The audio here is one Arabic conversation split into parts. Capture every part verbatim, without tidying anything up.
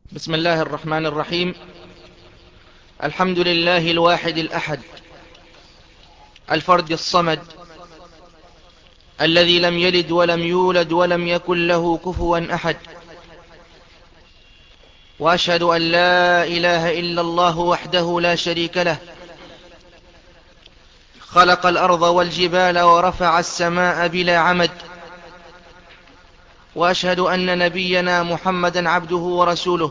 بسم الله الرحمن الرحيم. الحمد لله الواحد الأحد الفرد الصمد الذي لم يلد ولم يولد ولم يكن له كفوا أحد، وأشهد أن لا إله إلا الله وحده لا شريك له، خلق الأرض والجبال ورفع السماء بلا عمد، وأشهد أن نبينا محمدا عبده ورسوله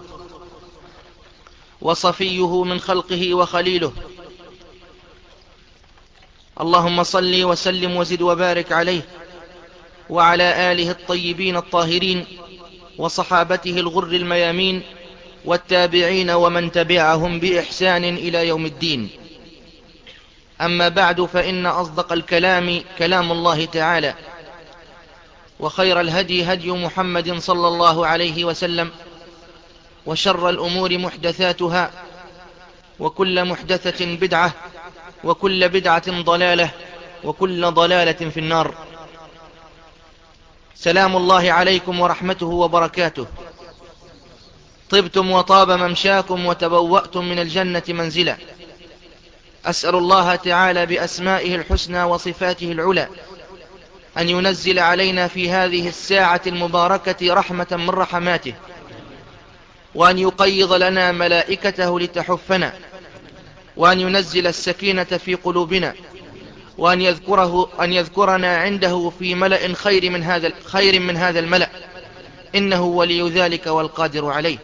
وصفيه من خلقه وخليله. اللهم صل وسلم وزد وبارك عليه وعلى آله الطيبين الطاهرين وصحابته الغر الميامين والتابعين ومن تبعهم بإحسان إلى يوم الدين. أما بعد، فإن أصدق الكلام كلام الله تعالى، وخير الهدي هدي محمد صلى الله عليه وسلم، وشر الأمور محدثاتها، وكل محدثة بدعة، وكل بدعة ضلالة، وكل ضلالة في النار. سلام الله عليكم ورحمته وبركاته. طبتم وطاب ممشاكم وتبوأتم من الجنة منزلا. أسأل الله تعالى بأسمائه الحسنى وصفاته العلى أن ينزل علينا في هذه الساعة المباركة رحمة من رحماته، وأن يقيض لنا ملائكته لتحفنا، وأن ينزل السكينة في قلوبنا، وأن يذكره أن يذكرنا عنده في ملأ خير من هذا خير من هذا الملأ، إنه ولي ذلك والقادر عليه.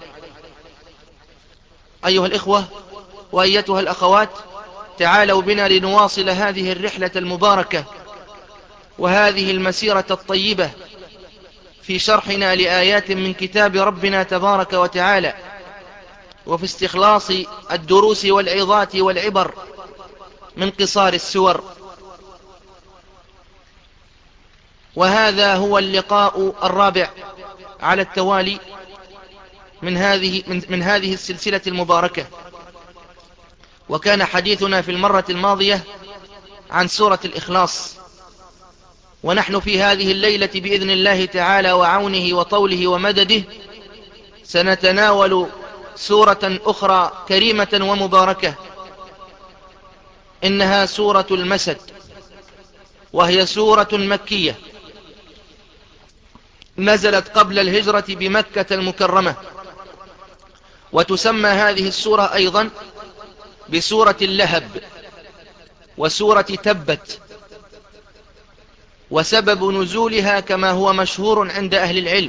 أيها الإخوة وأيتها الأخوات، تعالوا بنا لنواصل هذه الرحلة المباركة وهذه المسيرة الطيبة في شرحنا لآيات من كتاب ربنا تبارك وتعالى، وفي استخلاص الدروس والعظات والعبر من قصار السور. وهذا هو اللقاء الرابع على التوالي من هذه من, من هذه السلسلة المباركة، وكان حديثنا في المرة الماضية عن سورة الإخلاص، ونحن في هذه الليلة بإذن الله تعالى وعونه وطوله ومدده سنتناول سورة أخرى كريمة ومباركة، إنها سورة المسد، وهي سورة مكية نزلت قبل الهجرة بمكة المكرمة، وتسمى هذه السورة أيضا بسورة اللهب وسورة تبت. وسبب نزولها كما هو مشهور عند أهل العلم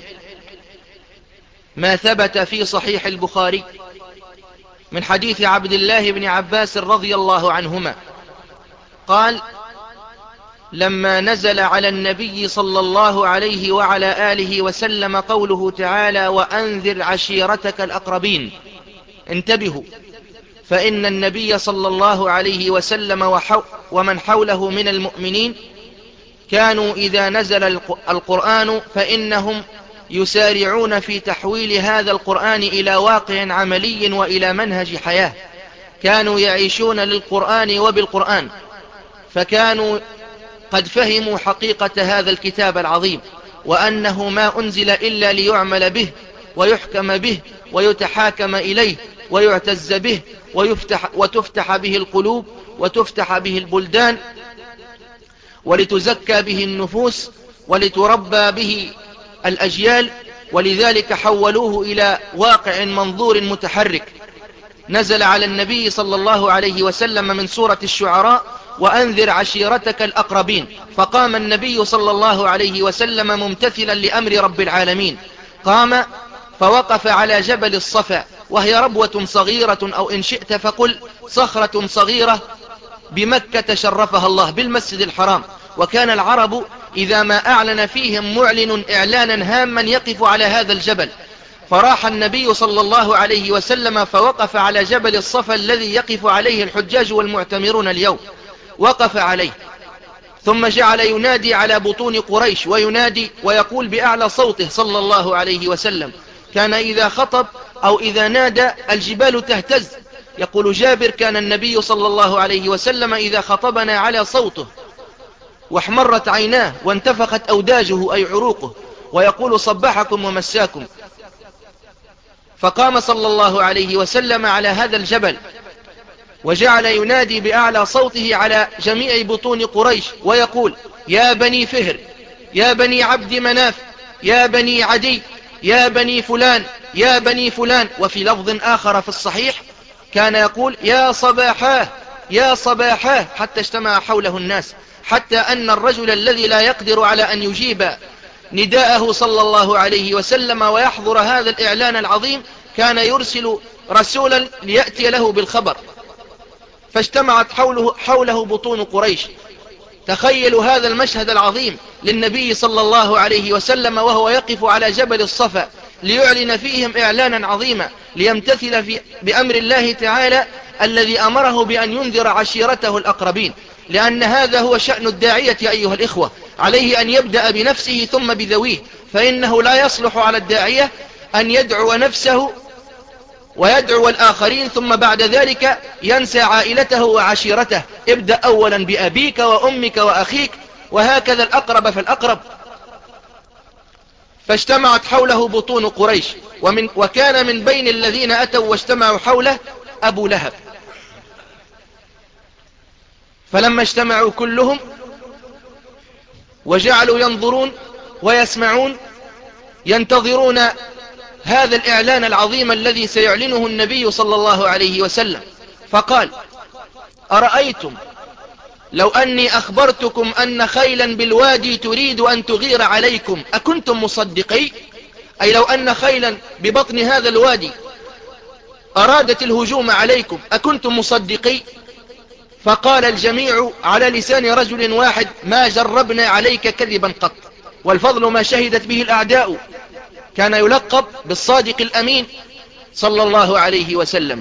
ما ثبت في صحيح البخاري من حديث عبد الله بن عباس رضي الله عنهما قال: لما نزل على النبي صلى الله عليه وعلى آله وسلم قوله تعالى: وأنذر عشيرتك الأقربين، انتبهوا، فإن النبي صلى الله عليه وسلم ومن حوله من المؤمنين كانوا إذا نزل القرآن فإنهم يسارعون في تحويل هذا القرآن إلى واقع عملي وإلى منهج حياة، كانوا يعيشون للقرآن وبالقرآن، فكانوا قد فهموا حقيقة هذا الكتاب العظيم، وأنه ما أنزل إلا ليعمل به ويحكم به ويتحاكم إليه ويعتز به ويفتح وتفتح به القلوب وتفتح به البلدان ولتزكى به النفوس ولتربى به الأجيال، ولذلك حولوه إلى واقع منظور متحرك. نزل على النبي صلى الله عليه وسلم من سورة الشعراء: وأنذر عشيرتك الأقربين، فقام النبي صلى الله عليه وسلم ممتثلا لأمر رب العالمين، قام فوقف على جبل الصفا، وهي ربوة صغيرة أو إن شئت فقل صخرة صغيرة بمكة شرفها الله بالمسجد الحرام. وكان العرب إذا ما أعلن فيهم معلن إعلانا هاما يقف على هذا الجبل، فراح النبي صلى الله عليه وسلم فوقف على جبل الصفا الذي يقف عليه الحجاج والمعتمرون اليوم، وقف عليه، ثم جعل ينادي على بطون قريش وينادي ويقول بأعلى صوته صلى الله عليه وسلم. كان إذا خطب أو إذا نادى الجبال تهتز. يقول جابر: كان النبي صلى الله عليه وسلم إذا خطبنا على صوته واحمرت عيناه وانتفخت أوداجه أي عروقه، ويقول: صبحكم ومساكم. فقام صلى الله عليه وسلم على هذا الجبل وجعل ينادي بأعلى صوته على جميع بطون قريش ويقول: يا بني فهر، يا بني عبد مناف، يا بني عدي، يا بني فلان، يا بني فلان. وفي لفظ آخر في الصحيح كان يقول: يا صباحاه، يا صباحاه، حتى اجتمع حوله الناس، حتى أن الرجل الذي لا يقدر على أن يجيب نداءه صلى الله عليه وسلم ويحضر هذا الإعلان العظيم كان يرسل رسولا ليأتي له بالخبر. فاجتمعت حوله, حوله بطون قريش. تخيلوا هذا المشهد العظيم للنبي صلى الله عليه وسلم وهو يقف على جبل الصفا ليعلن فيهم إعلانا عظيما ليمتثل في بأمر الله تعالى الذي أمره بأن ينذر عشيرته الأقربين، لأن هذا هو شأن الداعية أيها الإخوة، عليه أن يبدأ بنفسه ثم بذويه، فإنه لا يصلح على الداعية أن يدعو نفسه ويدعو الآخرين ثم بعد ذلك ينسى عائلته وعشيرته. ابدأ أولا بأبيك وأمك وأخيك، وهكذا الأقرب فالأقرب. فاجتمعت حوله بطون قريش، ومن وكان من بين الذين أتوا واجتمعوا حوله أبو لهب. فلما اجتمعوا كلهم وجعلوا ينظرون ويسمعون ينتظرون هذا الإعلان العظيم الذي سيعلنه النبي صلى الله عليه وسلم، فقال: أرأيتم لو أني أخبرتكم أن خيلا بالوادي تريد أن تغير عليكم أكنتم مصدقي؟ أي لو أن خيلا ببطن هذا الوادي أرادت الهجوم عليكم أكنتم مصدقي؟ فقال الجميع على لسان رجل واحد: ما جربنا عليك كذبا قط. والفضل ما شهدت به الأعداء. كان يلقب بالصادق الأمين صلى الله عليه وسلم.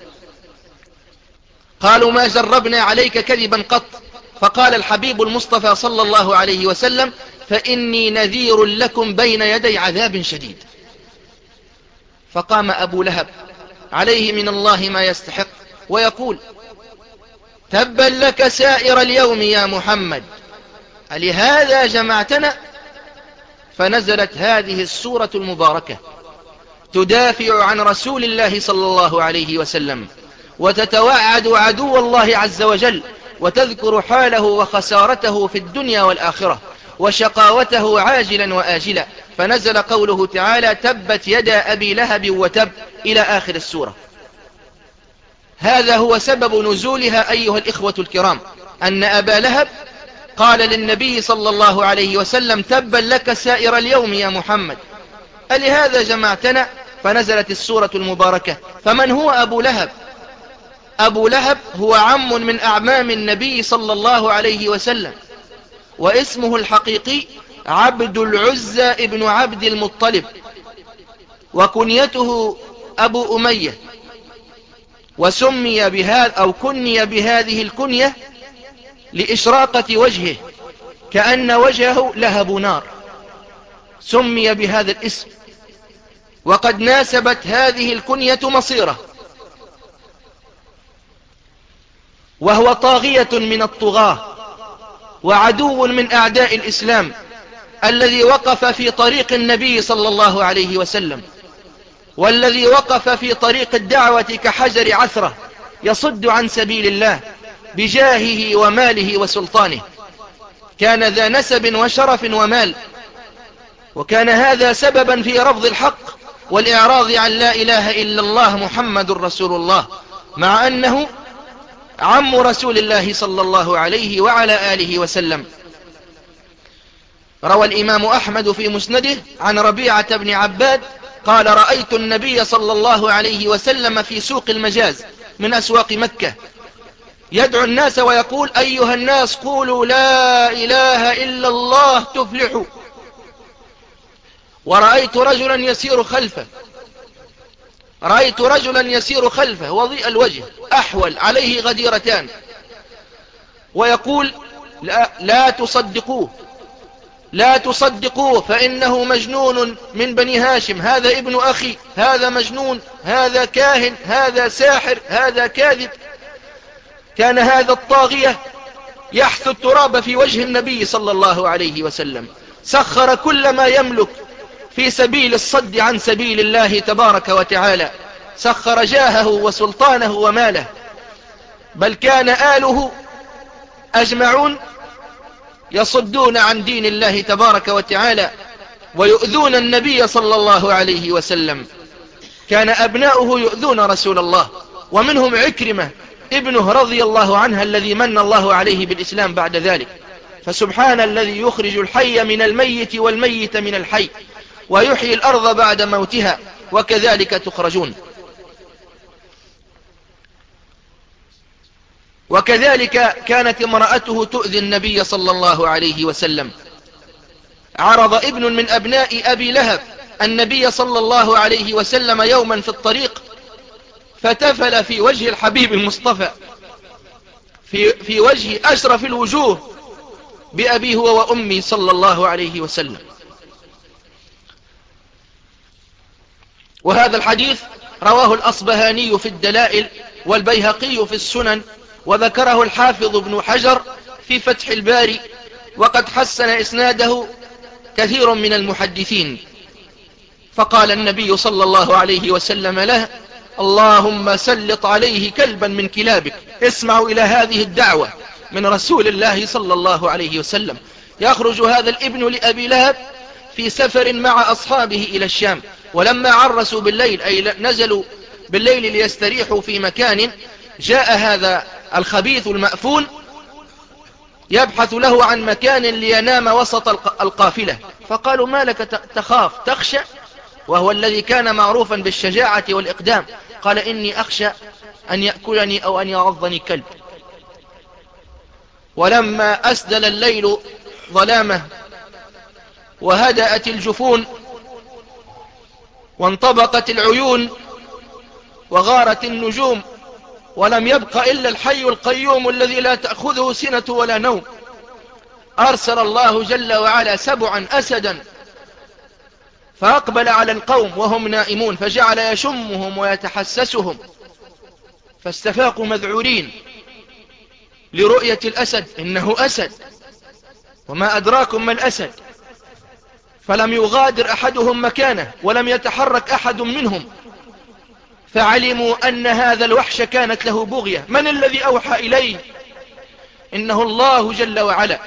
قالوا: ما جربنا عليك كذبا قط. فقال الحبيب المصطفى صلى الله عليه وسلم: فإني نذير لكم بين يدي عذاب شديد. فقام أبو لهب عليه من الله ما يستحق ويقول: تبا لك سائر اليوم يا محمد، ألهذا جمعتنا؟ فنزلت هذه السورة المباركة تدافع عن رسول الله صلى الله عليه وسلم، وتتوعد عدو الله عز وجل، وتذكر حاله وخسارته في الدنيا والآخرة وشقاوته عاجلا وآجلا. فنزل قوله تعالى: تبت يدا أبي لهب وتب، إلى آخر السورة. هذا هو سبب نزولها أيها الإخوة الكرام، أن أبا لهب قال للنبي صلى الله عليه وسلم: تبا لك سائر اليوم يا محمد، ألهذا جمعتنا؟ فنزلت السورة المباركة. فمن هو أبو لهب؟ أبو لهب هو عم من أعمام النبي صلى الله عليه وسلم، واسمه الحقيقي عبد العزى ابن عبد المطلب، وكنيته أبو أمية، وسمي بهذا أو كني بهذه الكنية لإشراقة وجهه كأن وجهه لهب نار، سمي بهذا الاسم. وقد ناسبت هذه الكنية مصيره، وهو طاغية من الطغاة وعدو من أعداء الإسلام، الذي وقف في طريق النبي صلى الله عليه وسلم، والذي وقف في طريق الدعوة كحجر عثرة يصد عن سبيل الله بجاهه وماله وسلطانه. كان ذا نسب وشرف ومال، وكان هذا سببا في رفض الحق والإعراض عن لا إله إلا الله محمد رسول الله، مع أنه عم رسول الله صلى الله عليه وعلى آله وسلم. روى الإمام أحمد في مسنده عن ربيعة بن عباد قال: رأيت النبي صلى الله عليه وسلم في سوق المجاز من أسواق مكة يدعو الناس ويقول: أيها الناس قولوا لا إله إلا الله تفلحوا. ورأيت رجلا يسير خلفه رأيت رجلا يسير خلفه وضيء الوجه أحول عليه غديرتان، ويقول: لا, لا تصدقوه لا تصدقوه فإنه مجنون من بني هاشم، هذا ابن أخي، هذا مجنون، هذا كاهن، هذا ساحر، هذا كاذب. كان هذا الطاغية يحث التراب في وجه النبي صلى الله عليه وسلم، سخر كل ما يملك في سبيل الصد عن سبيل الله تبارك وتعالى، سخر جاهه وسلطانه وماله، بل كان آله أجمعون يصدون عن دين الله تبارك وتعالى ويؤذون النبي صلى الله عليه وسلم. كان أبناؤه يؤذون رسول الله، ومنهم عكرمة ابنه رضي الله عنه الذي من الله عليه بالإسلام بعد ذلك. فسبحان الذي يخرج الحي من الميت والميت من الحي ويحيي الأرض بعد موتها وكذلك تخرجون. وكذلك كانت امرأته تؤذي النبي صلى الله عليه وسلم. عرض ابن من أبناء أبي لهب النبي صلى الله عليه وسلم يوما في الطريق، فتفل في وجه الحبيب المصطفى، في, في وجه أشرف الوجوه بأبي هو وأمي صلى الله عليه وسلم. وهذا الحديث رواه الأصبهاني في الدلائل والبيهقي في السنن، وذكره الحافظ ابن حجر في فتح الباري، وقد حسن إسناده كثير من المحدثين. فقال النبي صلى الله عليه وسلم له: اللهم سلط عليه كلبا من كلابك. اسمعوا إلى هذه الدعوة من رسول الله صلى الله عليه وسلم. يخرج هذا الابن لأبي لهب في سفر مع أصحابه إلى الشام، ولما عرسوا بالليل أي نزلوا بالليل ليستريحوا في مكان، جاء هذا الخبيث المأفون يبحث له عن مكان لينام وسط القافلة. فقالوا: ما لك تخاف تخشى؟ وهو الذي كان معروفا بالشجاعة والإقدام. قال: إني أخشى أن يأكلني أو أن يعضني كلب. ولما أسدل الليل ظلامه وهدأت الجفون وانطبقت العيون وغارت النجوم ولم يبق إلا الحي القيوم الذي لا تأخذه سنة ولا نوم، أرسل الله جل وعلا سبعا أسدا فأقبل على القوم وهم نائمون، فجعل يشمهم ويتحسسهم، فاستفاقوا مذعورين لرؤية الأسد. إنه أسد، وما أدراكم ما الأسد. فلم يغادر أحدهم مكانه ولم يتحرك أحد منهم، فعلموا أن هذا الوحش كانت له بغية. من الذي أوحى إليه؟ إنه الله جل وعلا.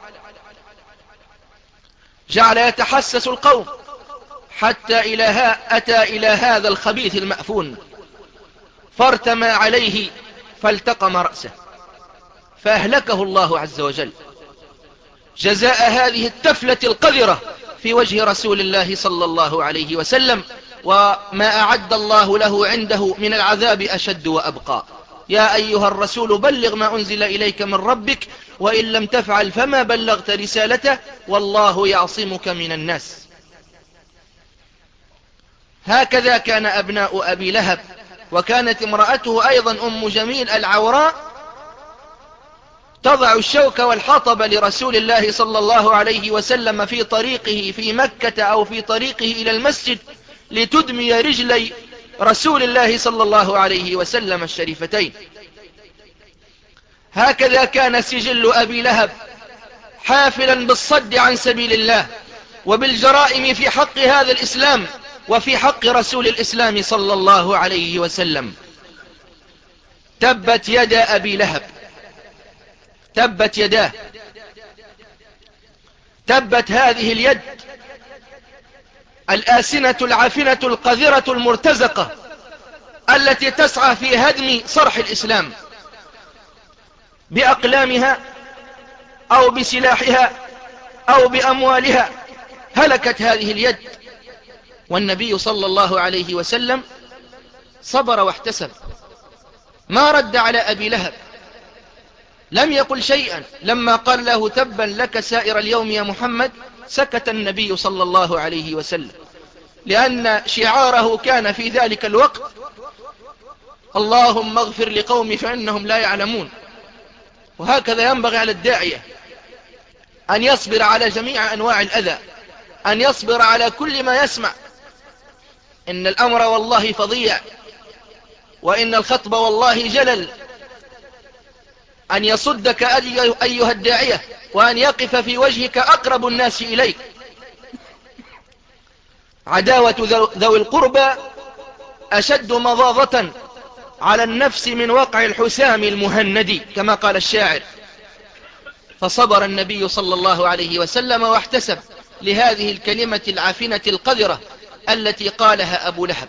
جعل يتحسس القوم حتى إلى ها أتى إلى هذا الخبيث المأفون، فارتمى عليه فالتقم رأسه، فأهلكه الله عز وجل جزاء هذه التفلة القذرة في وجه رسول الله صلى الله عليه وسلم. وما أعد الله له عنده من العذاب أشد وأبقى. يا أيها الرسول بلغ ما أنزل إليك من ربك وإن لم تفعل فما بلغت رسالته والله يعصمك من الناس. هكذا كان أبناء أبي لهب. وكانت امرأته أيضا أم جميل العوراء تضع الشوك والحطب لرسول الله صلى الله عليه وسلم في طريقه في مكة أو في طريقه إلى المسجد لتدمي رجلي رسول الله صلى الله عليه وسلم الشريفتين. هكذا كان سجل أبي لهب حافلا بالصد عن سبيل الله وبالجرائم في حق هذا الإسلام وفي حق رسول الإسلام صلى الله عليه وسلم. تبت يدا أبي لهب، تبت يداه، تبت هذه اليد الآسنة العافنة القذرة المرتزقة التي تسعى في هدم صرح الإسلام بأقلامها أو بسلاحها أو بأموالها. هلكت هذه اليد، والنبي صلى الله عليه وسلم صبر واحتسب، ما رد على أبي لهب، لم يقل شيئا. لما قال له تبا لك سائر اليوم يا محمد سكت النبي صلى الله عليه وسلم، لأن شعاره كان في ذلك الوقت اللهم اغفر لقومي فإنهم لا يعلمون. وهكذا ينبغي على الداعية أن يصبر على جميع أنواع الأذى، أن يصبر على كل ما يسمع. إن الأمر والله فظيع، وإن الخطب والله جلل. أن يصدك أيها الداعية وأن يقف في وجهك أقرب الناس إليك، عداوة ذوي القربى أشد مضاضة على النفس من وقع الحسام المهندي كما قال الشاعر. فصبر النبي صلى الله عليه وسلم واحتسب لهذه الكلمة العافنة القذرة التي قالها أبو لهب،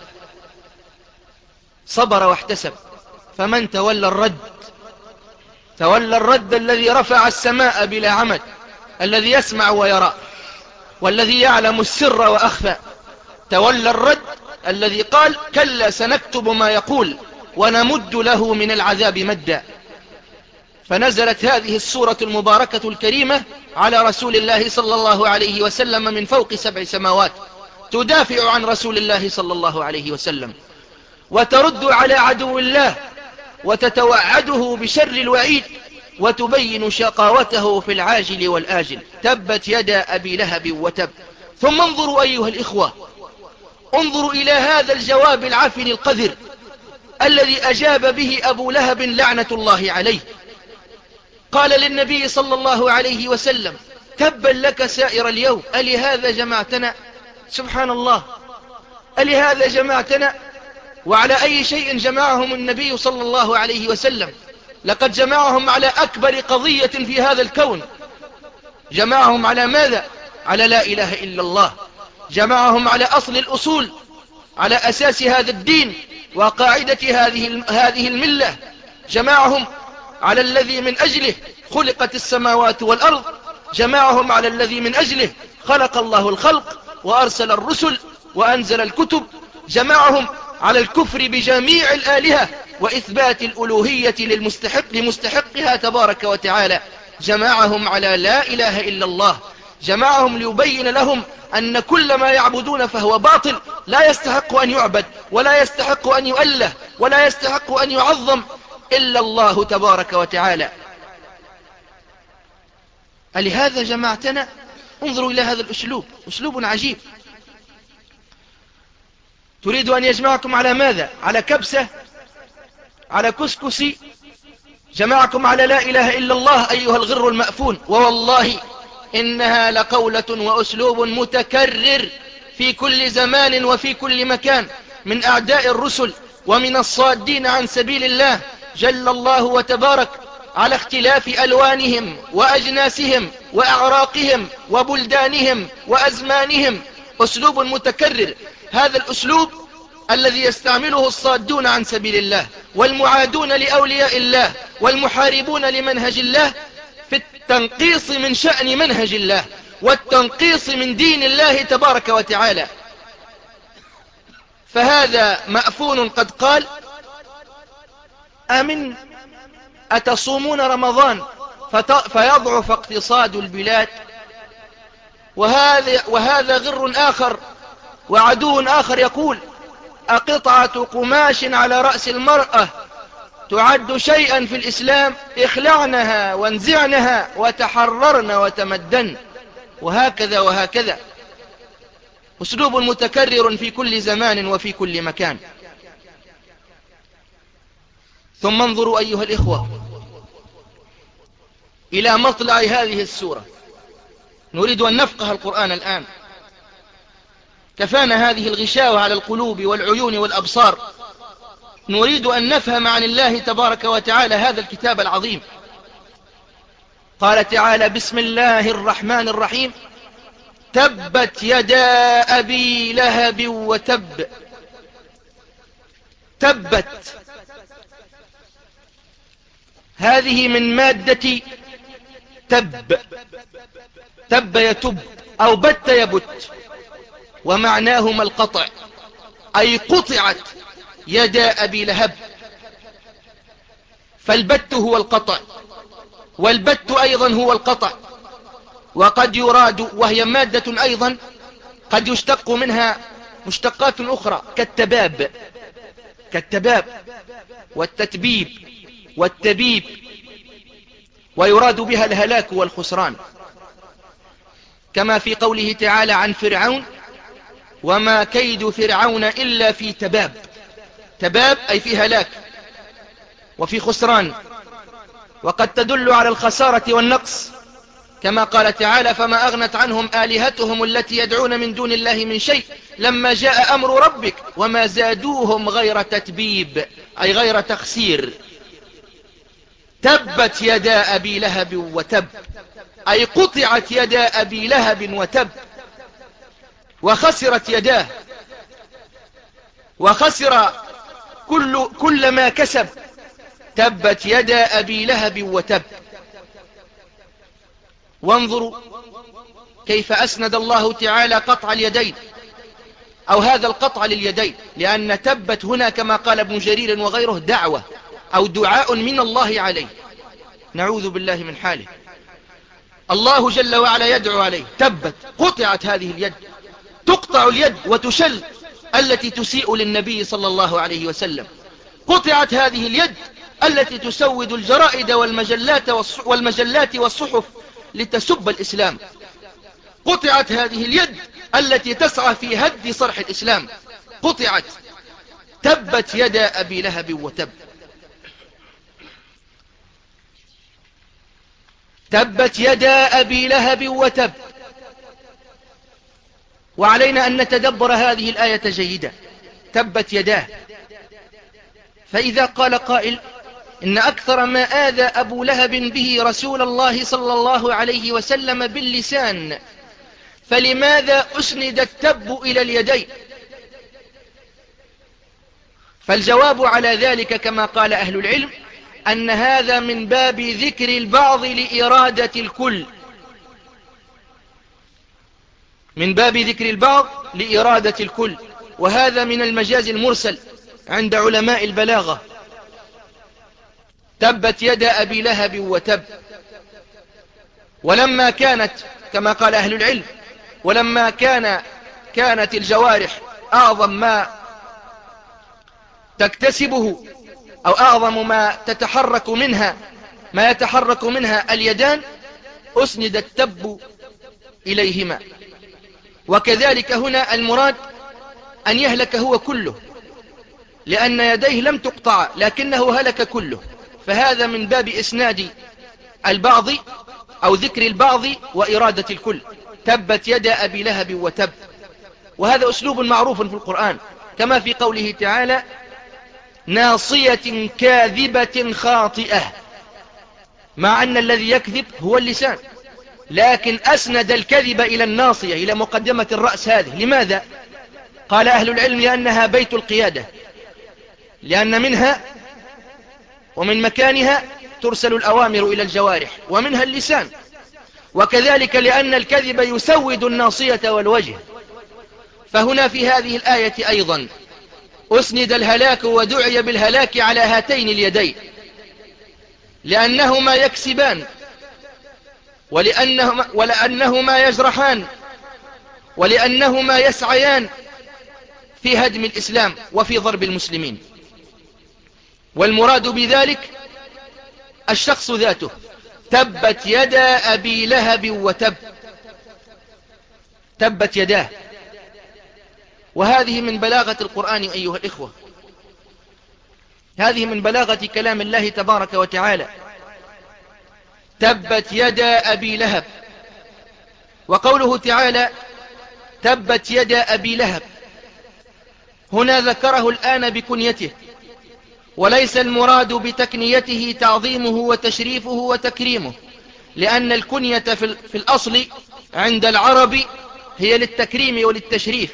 صبر واحتسب. فمن تولى الرد، تولى الرد الذي رفع السماء بلا عمد، الذي يسمع ويرى والذي يعلم السر وأخفى. تولى الرد الذي قال كلا سنكتب ما يقول ونمد له من العذاب مدا. فنزلت هذه السورة المباركة الكريمة على رسول الله صلى الله عليه وسلم من فوق سبع سماوات، تدافع عن رسول الله صلى الله عليه وسلم، وترد على عدو الله، وتتوعده بشر الوعيد، وتبين شقاوته في العاجل والآجل. تبت يدا أبي لهب وتب. ثم انظروا أيها الإخوة، انظروا إلى هذا الجواب العفن القذر الذي أجاب به أبو لهب لعنة الله عليه. قال للنبي صلى الله عليه وسلم تبا لك سائر اليوم، ألهذا جمعتنا؟ سبحان الله، ألهذا جمعتنا؟ وعلى أي شيء جمعهم النبي صلى الله عليه وسلم؟ لقد جمعهم على أكبر قضية في هذا الكون. جمعهم على ماذا؟ على لا إله إلا الله. جمعهم على أصل الأصول، على أساس هذا الدين وقاعدة هذه هذه الملة. جمعهم على الذي من أجله خلقت السماوات والأرض. جمعهم على الذي من أجله خلق الله الخلق وأرسل الرسل وأنزل الكتب. جمعهم على الكفر بجميع الآلهة وإثبات الألوهية للمستحق لمستحقها تبارك وتعالى. جمعهم على لا إله إلا الله. جمعهم ليبين لهم أن كل ما يعبدون فهو باطل، لا يستحق أن يعبد ولا يستحق أن يؤله ولا يستحق أن يعظم إلا الله تبارك وتعالى. ألهذا جمعتنا؟ انظروا إلى هذا الأسلوب، أسلوب عجيب. تريد أن يجمعكم على ماذا؟ على كبسة؟ على كسكسي؟ جمعكم على لا إله إلا الله أيها الغر المأفون. ووالله إنها لقولة وأسلوب متكرر في كل زمان وفي كل مكان من أعداء الرسل ومن الصادين عن سبيل الله جل الله وتبارك، على اختلاف ألوانهم وأجناسهم وأعراقهم وبلدانهم وأزمانهم. أسلوب متكرر. هذا الأسلوب الذي يستعمله الصادون عن سبيل الله والمعادون لأولياء الله والمحاربون لمنهج الله في التنقيص من شأن منهج الله والتنقيص من دين الله تبارك وتعالى. فهذا مأفون قد قال أمن أتصومون رمضان فيضعف اقتصاد البلاد؟ وهذا, وهذا غر آخر وعدو آخر يقول أقطعة قماش على رأس المرأة تعد شيئا في الإسلام؟ اخلعنها وانزعنها وتحررن وتمدن. وهكذا وهكذا. أسلوب متكرر في كل زمان وفي كل مكان. ثم انظروا أيها الإخوة إلى مطلع هذه السورة. نريد أن نفقه القرآن الآن. كفانا هذه الغشاوة على القلوب والعيون والأبصار. نريد أن نفهم عن الله تبارك وتعالى هذا الكتاب العظيم. قال تعالى بسم الله الرحمن الرحيم تبت يدا أبي لهب وتب. تبت هذه من مادة تب، تب يتب أو بت يبت، ومعناهما القطع، أي قطعت يدا أبي لهب. فالبت هو القطع والبت أيضا هو القطع. وقد يراد، وهي مادة أيضا قد يشتق منها مشتقات أخرى كالتباب، كالتباب والتتبيب والتبيب، ويراد بها الهلاك والخسران، كما في قوله تعالى عن فرعون وما كيد فرعون إلا في تباب. تباب أي في هلاك وفي خسران. وقد تدل على الخسارة والنقص كما قال تعالى فما أغنت عنهم آلهتهم التي يدعون من دون الله من شيء لما جاء أمر ربك وما زادوهم غير تتبيب أي غير تخسير. تبت يدا أبي لهب وتب أي قطعت يدا أبي لهب وتب، وخسرت يداه، وخسر كل, كل ما كسب. تبت يدا أبي لهب وتب. وانظروا كيف أسند الله تعالى قطع اليدين أو هذا القطع لليدين، لأن تبت هنا كما قال ابن جرير وغيره دعوة أو دعاء من الله عليه، نعوذ بالله من حاله. الله جل وعلا يدعو عليه. تبت، قطعت هذه اليد، تقطع اليد وتشل التي تسيء للنبي صلى الله عليه وسلم. قطعت هذه اليد التي تسود الجرائد والمجلات, والمجلات والصحف لتسب الإسلام. قطعت هذه اليد التي تسعى في هد صرح الإسلام. قطعت. تبت يدا أبي لهب وتب. تبت يدا أبي لهب وتب. وعلينا أن نتدبر هذه الآية جيدا. تبت يداه. فإذا قال قائل إن أكثر ما آذى أبو لهب به رسول الله صلى الله عليه وسلم باللسان، فلماذا أسند التب إلى اليدين؟ فالجواب على ذلك كما قال أهل العلم أن هذا من باب ذكر البعض لإرادة الكل، من باب ذكر البعض لإرادة الكل، وهذا من المجاز المرسل عند علماء البلاغة. تبت يدا أبي لهب وتب. ولما كانت كما قال أهل العلم ولما كان كانت الجوارح أعظم ما تكتسبه أو أعظم ما تتحرك منها ما يتحرك منها اليدان، أسند التب إليهما. وكذلك هنا المراد أن يهلك هو كله، لأن يديه لم تقطع لكنه هلك كله، فهذا من باب إسناد البعض أو ذكر البعض وإرادة الكل. تبت يدا أبي لهب وتب. وهذا أسلوب معروف في القرآن كما في قوله تعالى ناصية كاذبة خاطئة، مع أن الذي يكذب هو اللسان، لكن أسند الكذب إلى الناصية إلى مقدمة الرأس. هذه لماذا؟ قال أهل العلم لأنها بيت القيادة، لأن منها ومن مكانها ترسل الأوامر إلى الجوارح ومنها اللسان، وكذلك لأن الكذب يسود الناصية والوجه. فهنا في هذه الآية أيضا أسند الهلاك ودعي بالهلاك على هاتين اليدين، لأنهما يكسبان ولأنهما, ولأنهما يجرحان ولأنهما يسعيان في هدم الإسلام وفي ضرب المسلمين. والمراد بذلك الشخص ذاته. تبت يدا أبي لهب وتب. تبت يداه. وهذه من بلاغة القرآن أيها الإخوة، هذه من بلاغة كلام الله تبارك وتعالى. تبت يدا أبي لهب. وقوله تعالى تبت يدا أبي لهب هنا ذكره الآن بكنيته، وليس المراد بتكنيته تعظيمه وتشريفه وتكريمه، لأن الكنية في الأصل عند العرب هي للتكريم وللتشريف،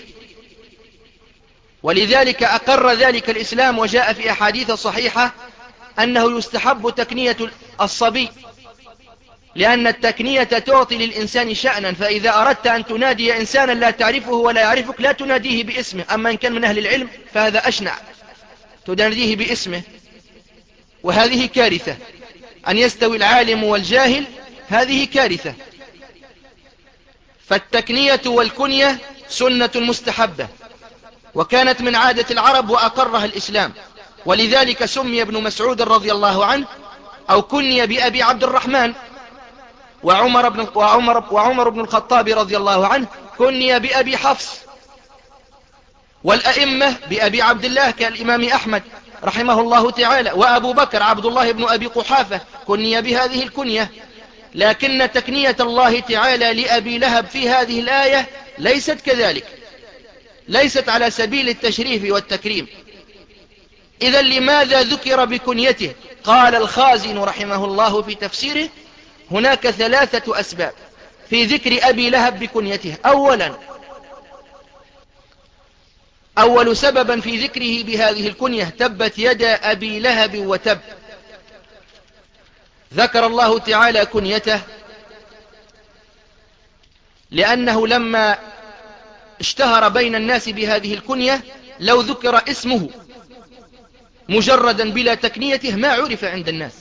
ولذلك أقر ذلك الإسلام. وجاء في أحاديث صحيحة أنه يستحب تكنية الصبي، لأن التكنية تعطي للإنسان شأنا، فإذا أردت أن تنادي إنسانا لا تعرفه ولا يعرفك لا تناديه باسمه، أما إن كان من أهل العلم فهذا أشنع، تناديه باسمه، وهذه كارثة. أن يستوي العالم والجاهل هذه كارثة. فالتكنية والكنية سنة مستحبة، وكانت من عادة العرب وأقرها الإسلام، ولذلك سمي ابن مسعود رضي الله عنه أو كني بأبي عبد الرحمن، وعمر بن, وعمر, وعمر بن الخطاب رضي الله عنه كني بأبي حفص، والأئمة بأبي عبد الله كالإمام أحمد رحمه الله تعالى، وأبو بكر عبد الله بن أبي قحافة كني بهذه الكنية. لكن تكنية الله تعالى لأبي لهب في هذه الآية ليست كذلك، ليست على سبيل التشريف والتكريم. إذا لماذا ذكر بكنيته؟ قال الخازن رحمه الله في تفسيره: هناك ثلاثة أسباب في ذكر أبي لهب بكنيته. أولا، أول سببا في ذكره بهذه الكنية: تبت يدا أبي لهب وتب. ذكر الله تعالى كنيته لأنه لما اشتهر بين الناس بهذه الكنية، لو ذكر اسمه مجردا بلا تكنيته ما عرف عند الناس،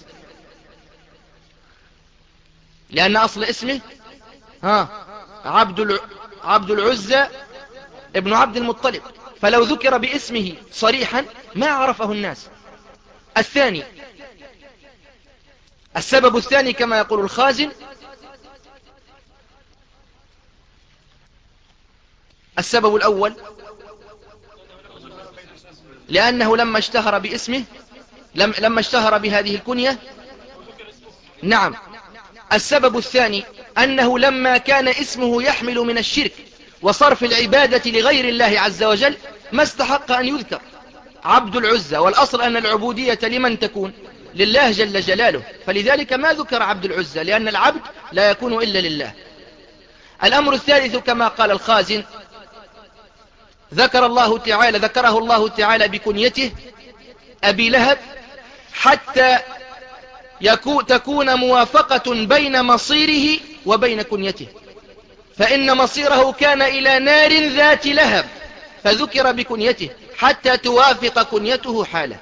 لأن أصل اسمه ها عبد عبد العزى ابن عبد المطلب، فلو ذكر باسمه صريحا ما عرفه الناس. الثاني، السبب الثاني كما يقول الخازن: السبب الأول لأنه لما اشتهر باسمه لم لما اشتهر بهذه الكنية. نعم. السبب الثاني أنه لما كان اسمه يحمل من الشرك وصرف العبادة لغير الله عز وجل ما استحق أن يذكر عبد العزى، والأصل أن العبودية لمن تكون؟ لله جل جلاله، فلذلك ما ذكر عبد العزى، لأن العبد لا يكون إلا لله. الأمر الثالث كما قال الخازن: ذكر الله تعالى ذكره الله تعالى بكنيته أبي لهب حتى يكون تكون موافقة بين مصيره وبين كنيته، فإن مصيره كان إلى نار ذات لهب، فذكر بكنيته حتى توافق كنيته حاله.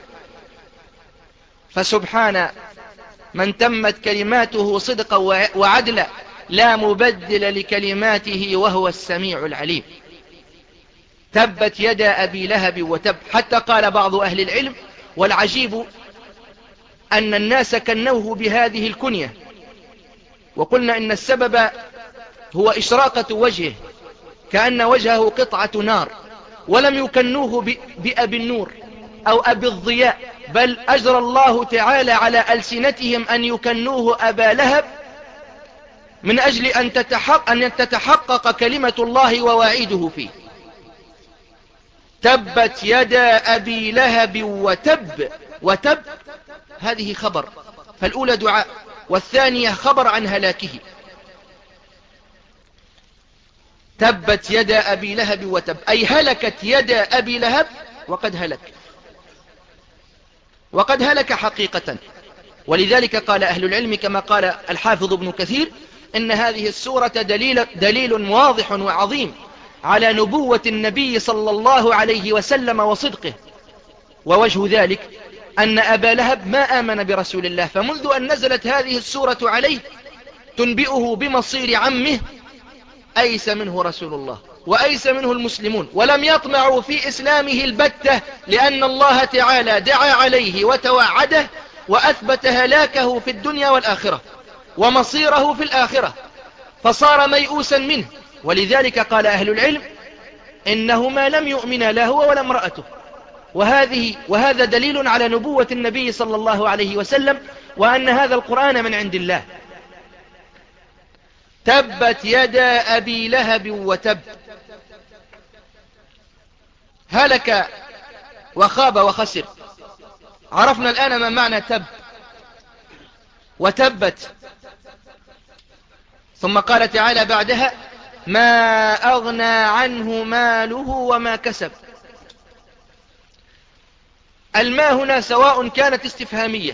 فسبحان من تمت كلماته صدقا وعدلا، لا مبدل لكلماته وهو السميع العليم. تبت يدا أبي لهب وتب. حتى قال بعض أهل العلم: والعجيب أن الناس كنوه بهذه الكنية، وقلنا إن السبب هو إشراقة وجهه كأن وجهه قطعة نار، ولم يكنوه بأبي النور أو أبي الضياء، بل أجرى الله تعالى على ألسنتهم أن يكنوه أبا لهب من أجل أن تتحقق, أن تتحقق كلمة الله ووعيده فيه. تبت يدا أبي لهب وتب. وتب هذه خبر، فالأولى دعاء والثانية خبر عن هلاكه. تبت يدا أبي لهب وتب، أي هلكت يدا أبي لهب وقد هلك، وقد هلك حقيقة. ولذلك قال أهل العلم كما قال الحافظ ابن كثير: إن هذه السورة دليل, دليل واضح وعظيم على نبوة النبي صلى الله عليه وسلم وصدقه. ووجه ذلك أن أبا لهب ما آمن برسول الله، فمنذ أن نزلت هذه السورة عليه تنبئه بمصير عمه أيس منه رسول الله وأيس منه المسلمون، ولم يطمعوا في إسلامه البتة، لأن الله تعالى دعا عليه وتوعده وأثبت هلاكه في الدنيا والآخرة ومصيره في الآخرة، فصار ميؤوسا منه. ولذلك قال أهل العلم: إنهما لم يؤمنا لا هو ولا امرأته. وهذه وهذا دليل على نبوة النبي صلى الله عليه وسلم، وأن هذا القرآن من عند الله. تبت يدا أبي لهب وتب، هلك وخاب وخسر. عرفنا الآن ما معنى تب وتبت. ثم قال تعالى بعدها: ما أغنى عنه ماله وما كسب. الماء هنا سواء كانت استفهامية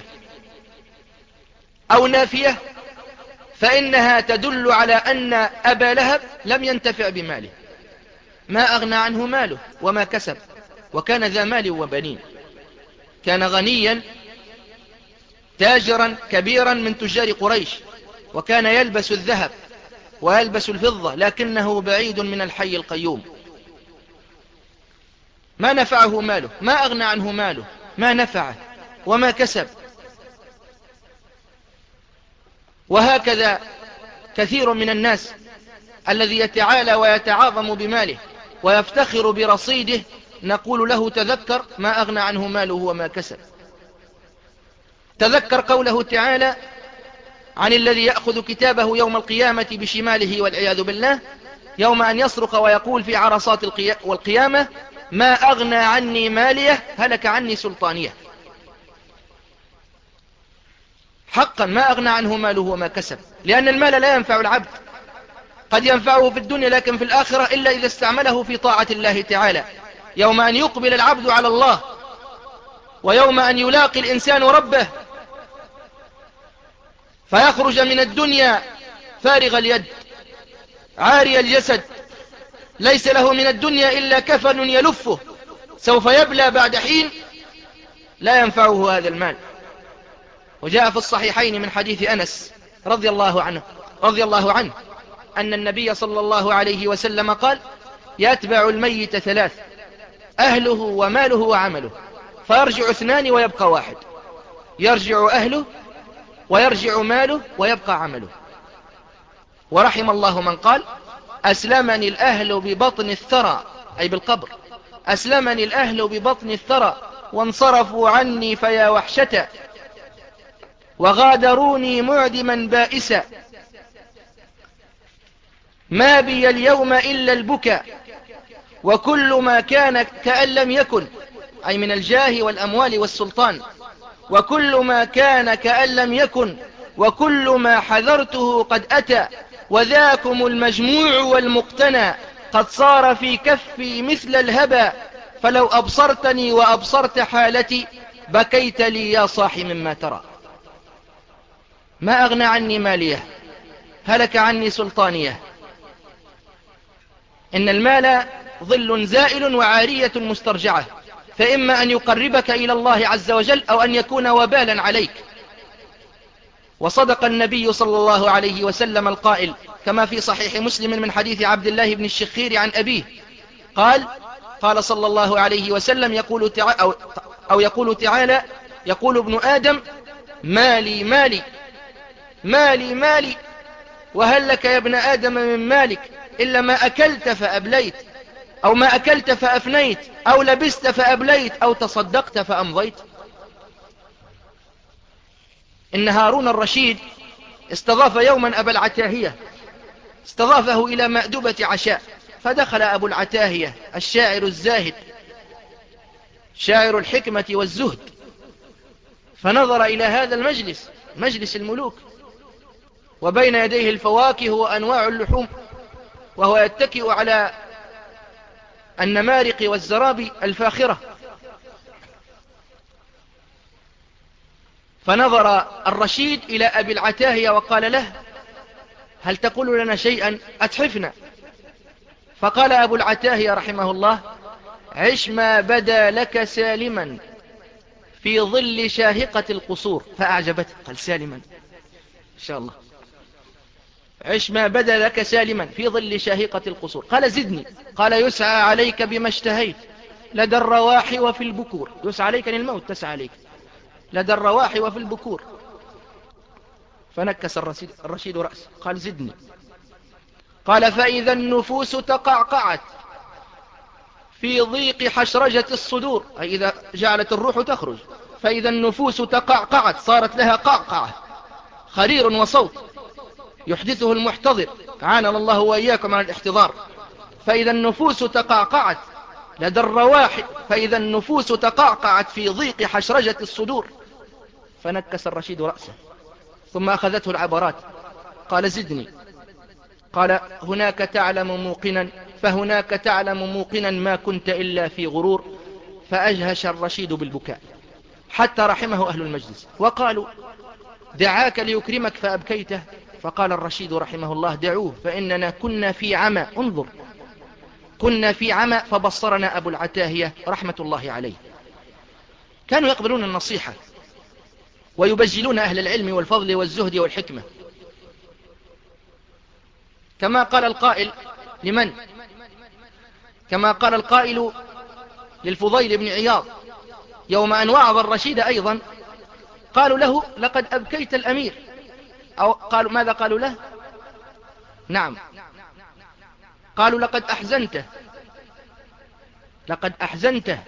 أو نافية، فإنها تدل على أن أبا لهب لم ينتفع بماله. ما أغنى عنه ماله وما كسب، وكان ذا مال وبنين، كان غنيا تاجرا كبيرا من تجار قريش، وكان يلبس الذهب ويلبس الفضة، لكنه بعيد من الحي القيوم. ما نفعه ماله، ما أغنى عنه ماله، ما نفعه وما كسب. وهكذا كثير من الناس الذي يتعالى ويتعاظم بماله ويفتخر برصيده، نقول له: تذكر ما أغنى عنه ماله وما كسب. تذكر قوله تعالى: عن الذي يأخذ كتابه يوم القيامة بشماله والعياذ بالله، يوم أن يصرخ ويقول في عرصات والقيامة: ما أغنى عني ماليه هلك عني سلطانيه. حقا ما أغنى عنه ماله وما كسب، لأن المال لا ينفع العبد، قد ينفعه في الدنيا لكن في الآخرة إلا إذا استعمله في طاعة الله تعالى، يوم أن يقبل العبد على الله، ويوم أن يلاقي الإنسان ربه فيخرج من الدنيا فارغ اليد عاري الجسد، ليس له من الدنيا إلا كفن يلفه، سوف يبلى بعد حين، لا ينفعه هذا المال. وجاء في الصحيحين من حديث أنس رضي الله عنه رضي الله عنه أن النبي صلى الله عليه وسلم قال: يتبع الميت ثلاث: أهله وماله وعمله، فيرجع اثنان ويبقى واحد. يرجع أهله ويرجع ماله ويبقى عمله. ورحم الله من قال: أسلمني الأهل ببطن الثرى، أي بالقبر، أسلمني الأهل ببطن الثرى وانصرفوا عني فيا وحشة، وغادروني معدما بائسا، ما بي اليوم إلا البكاء، وكل ما كان كأن لم يكن، أي من الجاه والأموال والسلطان، وكل ما كان كأن لم يكن، وكل ما حذرته قد أتى، وذاكم المجموع والمقتنى قد صار في كفي مثل الهبى، فلو أبصرتني وأبصرت حالتي بكيت لي يا صاح مما ترى. ما أغنى عني ماليه هلك عني سلطانيه. إن المال ظل زائل وعارية مسترجعة، فإما أن يقربك إلى الله عز وجل أو أن يكون وبالا عليك. وصدق النبي صلى الله عليه وسلم القائل كما في صحيح مسلم من حديث عبد الله بن الشخير عن أبيه قال: قال صلى الله عليه وسلم: يقول تعالى أو, أو يقول تعالى: يقول ابن آدم: مالي مالي مالي مالي، وهل لك يا ابن آدم من مالك إلا ما أكلت فأبليت، أو ما أكلت فأفنيت، أو لبست فأبليت، أو تصدقت فأمضيت. إن هارون الرشيد استضاف يوما أبا العتاهية، استضافه إلى مأدبة عشاء، فدخل أبو العتاهية الشاعر الزاهد شاعر الحكمة والزهد، فنظر إلى هذا المجلس، مجلس الملوك، وبين يديه الفواكه وأنواع اللحوم، وهو يتكئ على النمارق والزرابي الفاخرة، فنظر الرشيد إلى أبي العتاهية وقال له: هل تقول لنا شيئا أتحفنا؟ فقال أبو العتاهية رحمه الله: عش ما بدا لك سالما في ظل شاهقة القصور. فأعجبته، قال: سالما إن شاء الله، عش ما بدا لك سالما في ظل شاهقة القصور. قال: زدني. قال: يسعى عليك بما اشتهيت لدى الرواح وفي البكور. يسعى عليك الموت، تسعى عليك لدى الرواح وفي البكور. فنكس الرشيد, الرشيد رأسه، قال: زدني. قال: فإذا النفوس تقعقعت في ضيق حشرجة الصدور، أي إذا جعلت الروح تخرج، فإذا النفوس تقعقعت، صارت لها قعقعة، خرير وصوت يحدثه المحتضر، عاننا الله وإياكم عن الاحتضار. فإذا النفوس تقعقعت لدى الرواح، فإذا النفوس تقعقعت في ضيق حشرجة الصدور. فنكس الرشيد رأسه، ثم أخذته العبرات، قال: زدني. قال: هناك تعلم موقنا، فهناك تعلم موقنا ما كنت إلا في غرور. فأجهش الرشيد بالبكاء حتى رحمه أهل المجلس، وقالوا: دعاك ليكرمك فأبكيته. فقال الرشيد رحمه الله: دعوه، فإننا كنا في عمى، انظر، كنا في عمى فبصرنا أبو العتاهية رحمة الله عليه. كانوا يقبلون النصيحة ويبجلون أهل العلم والفضل والزهد والحكمة، كما قال القائل لمن؟ كما قال القائل للفضيل بن عياض يوم أن وعظ الرشيد أيضا، قالوا له: لقد أبكيت الأمير، أو قالوا ماذا قالوا له؟ نعم، قالوا: لقد أحزنته، لقد أحزنته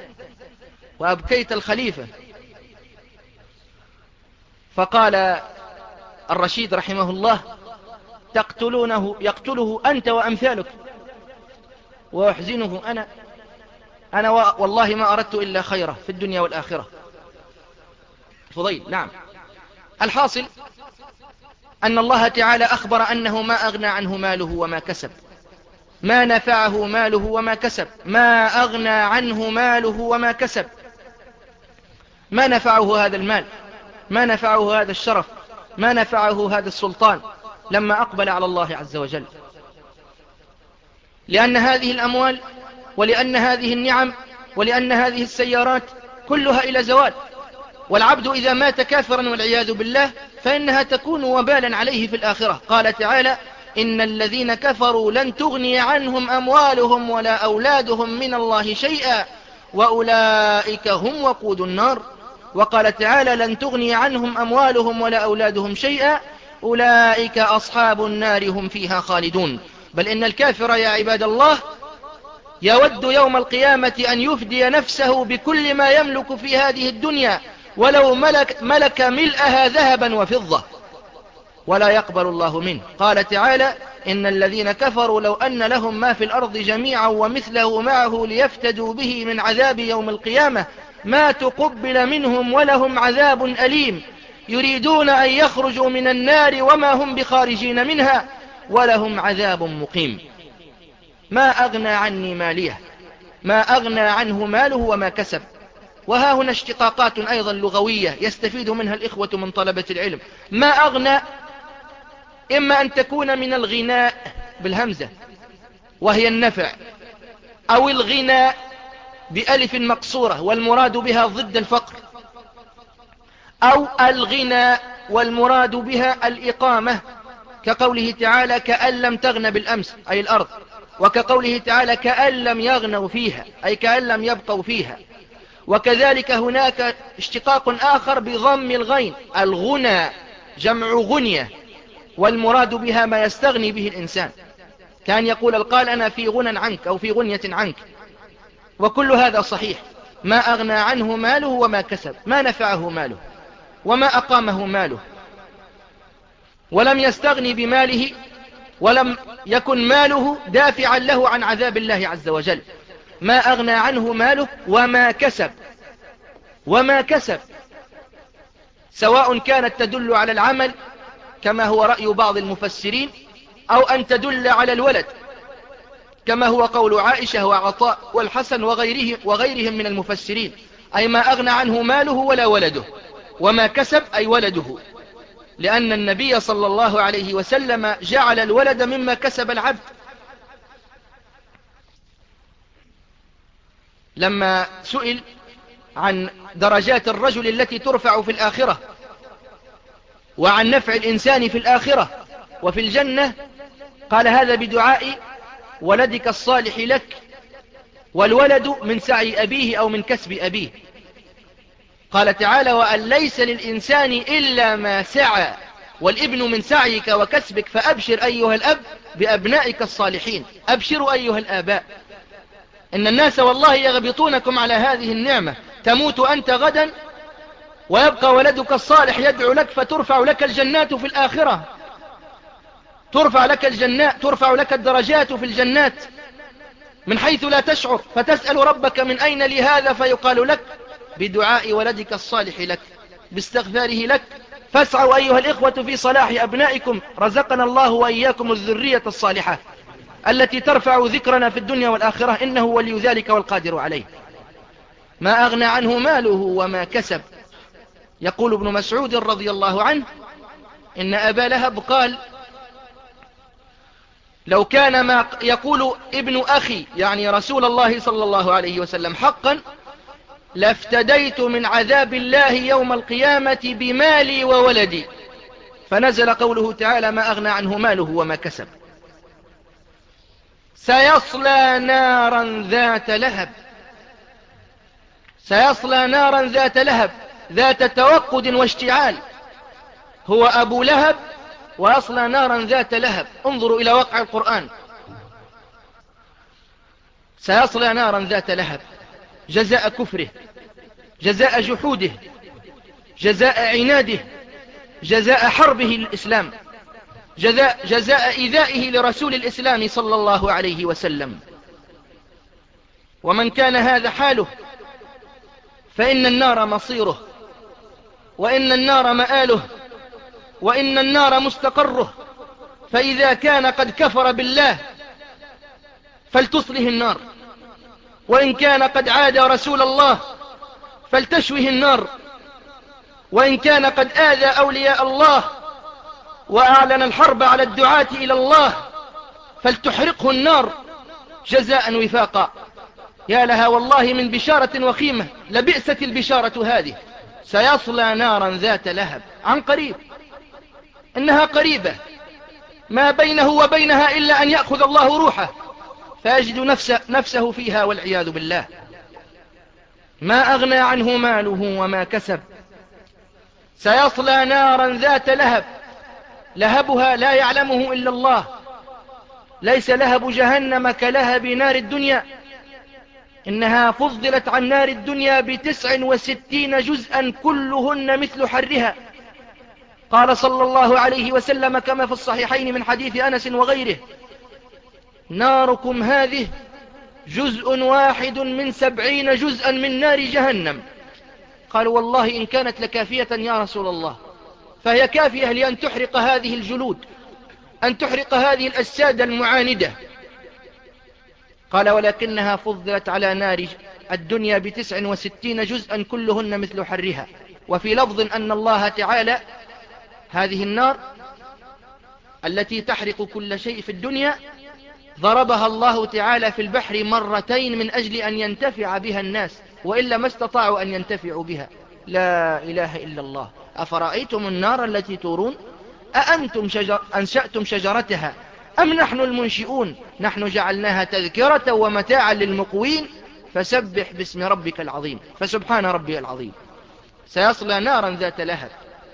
وأبكيت الخليفة. فقال الرشيد رحمه الله: تقتلونه يقتله أنت وأمثالك ويحزنه أنا أنا والله ما أردت إلا خيره في الدنيا والآخرة. فضيل. نعم. الحاصل أن الله تعالى أخبر أنه ما أغنى عنه ماله وما كسب، ما نفعه ماله وما كسب، ما أغنى عنه ماله وما كسب. ما نفعه هذا المال، ما نفعه هذا الشرف، ما نفعه هذا السلطان لما أقبل على الله عز وجل، لأن هذه الأموال ولأن هذه النعم ولأن هذه السيارات كلها إلى زوال، والعبد إذا مات كافرا والعياذ بالله فإنها تكون وبالا عليه في الآخرة. قال تعالى: إن الذين كفروا لن تغني عنهم أموالهم ولا أولادهم من الله شيئا وأولئك هم وقود النار. وقال تعالى: لن تغني عنهم أموالهم ولا أولادهم شيئا أولئك أصحاب النار هم فيها خالدون. بل إن الكافر يا عباد الله يود يوم القيامة أن يفدي نفسه بكل ما يملك في هذه الدنيا ولو ملك, ملك ملئها ذهبا وفضة ولا يقبل الله منه. قال تعالى: إن الذين كفروا لو أن لهم ما في الأرض جميعا ومثله معه ليفتدوا به من عذاب يوم القيامة ما تقبل منهم ولهم عذاب أليم يريدون أن يخرجوا من النار وما هم بخارجين منها ولهم عذاب مقيم. ما أغنى عني ماليه، ما أغنى عنه ماله وما كسب. وها هنا اشتقاقات أيضا لغوية يستفيد منها الإخوة من طلبة العلم. ما أغنى إما أن تكون من الغناء بالهمزة وهي النفع، أو الغناء بألف مقصورة والمراد بها ضد الفقر، أو الغناء والمراد بها الإقامة كقوله تعالى: كأن لم تغن بالأمس أي الأرض، وكقوله تعالى: كأن لم يغنوا فيها أي كأن لم يبقوا فيها. وكذلك هناك اشتقاق آخر بضم الغين، الغنى جمع غنية والمراد بها ما يستغني به الإنسان، كان يقول القال: أنا في غنى عنك أو في غنية عنك. وكل هذا صحيح. ما أغنى عنه ماله وما كسب، ما نفعه ماله وما أقامه ماله، ولم يستغني بماله ولم يكن ماله دافعا له عن عذاب الله عز وجل. ما أغنى عنه ماله وما كسب. وما كسب سواء كانت تدل على العمل كما هو رأي بعض المفسرين، أو أن تدل على الولد كما هو قول عائشة وعطاء والحسن وغيره وغيرهم من المفسرين، أي ما أغنى عنه ماله ولا ولده. وما كسب أي ولده، لأن النبي صلى الله عليه وسلم جعل الولد مما كسب العبد. لما سئل عن درجات الرجل التي ترفع في الآخرة وعن نفع الإنسان في الآخرة وفي الجنة، قال: هذا بدعاء ولدك الصالح لك، والولد من سعي أبيه أو من كسب أبيه. قال تعالى: وأن ليس للإنسان إلا ما سعى، والابن من سعيك وكسبك، فأبشر أيها الأب بأبنائك الصالحين. أبشروا أيها الآباء، إن الناس والله يغبطونكم على هذه النعمة. تموت أنت غدا ويبقى ولدك الصالح يدعو لك، فترفع لك الجنات في الآخرة، ترفع لك الجنات، ترفع لك الدرجات في الجنات من حيث لا تشعر، فتسأل ربك: من أين لي هذا؟ فيقال لك: بدعاء ولدك الصالح لك، باستغفاره لك. فاسعوا أيها الإخوة في صلاح أبنائكم، رزقنا الله وإياكم الذرية الصالحة التي ترفع ذكرنا في الدنيا والآخرة، إنه ولي ذلك والقادر عليه. ما أغنى عنه ماله وما كسب. يقول ابن مسعود رضي الله عنه: إن أبا لهب قال: لو كان ما يقول ابن أخي يعني رسول الله صلى الله عليه وسلم حقا لافتديت من عذاب الله يوم القيامة بمالي وولدي. فنزل قوله تعالى: ما أغنى عنه ماله وما كسب. سيصلى نارا ذات لهب، سيصلى نارا ذات لهب ذات توقد واشتعال. هو أبو لهب ويصلى نارا ذات لهب. انظروا إلى وقع القرآن. سيصلى نارا ذات لهب جزاء كفره، جزاء جحوده، جزاء عناده، جزاء حربه للإسلام، جزاء, جزاء إيذائه لرسول الإسلام صلى الله عليه وسلم. ومن كان هذا حاله فإن النار مصيره، وإن النار مآله، وإن النار مستقره. فإذا كان قد كفر بالله فلتصله النار، وإن كان قد عادى رسول الله فلتشوه النار، وإن كان قد آذى أولياء الله وأعلن الحرب على الدعاة إلى الله فلتحرقه النار جزاء وفاقا. يا لها والله من بشارة وخيمة، لبئست البشارة هذه. سيصلى نارا ذات لهب عن قريب، إنها قريبة، ما بينه وبينها إلا أن يأخذ الله روحه فيجد نفسه, نفسه فيها والعياذ بالله. ما أغنى عنه ماله وما كسب. سيصلى نارا ذات لهب، لهبها لا يعلمه إلا الله. ليس لهب جهنم كلهب نار الدنيا، إنها فضلت عن نار الدنيا بتسع وستين جزءا كلهن مثل حرها. قال صلى الله عليه وسلم كما في الصحيحين من حديث أنس وغيره: ناركم هذه جزء واحد من سبعين جزءا من نار جهنم. قالوا والله إن كانت لكافية يا رسول الله، فهي كافية لأن تحرق هذه الجلود، أن تحرق هذه الأجساد المعاندة. قال ولكنها فضلت على نار الدنيا بتسع وستين جزءا كلهن مثل حرها. وفي لفظ أن الله تعالى هذه النار التي تحرق كل شيء في الدنيا ضربها الله تعالى في البحر مرتين من أجل أن ينتفع بها الناس، وإلا ما استطاعوا أن ينتفعوا بها. لا إله إلا الله. أفرأيتم النار التي تورون أأنتم شجر أنشأتم شجرتها أم نحن المنشئون؟ نحن جعلناها تذكرة ومتاعا للمقوين فسبح باسم ربك العظيم. فسبحان ربي العظيم. سيصلى نارا ذات لهب.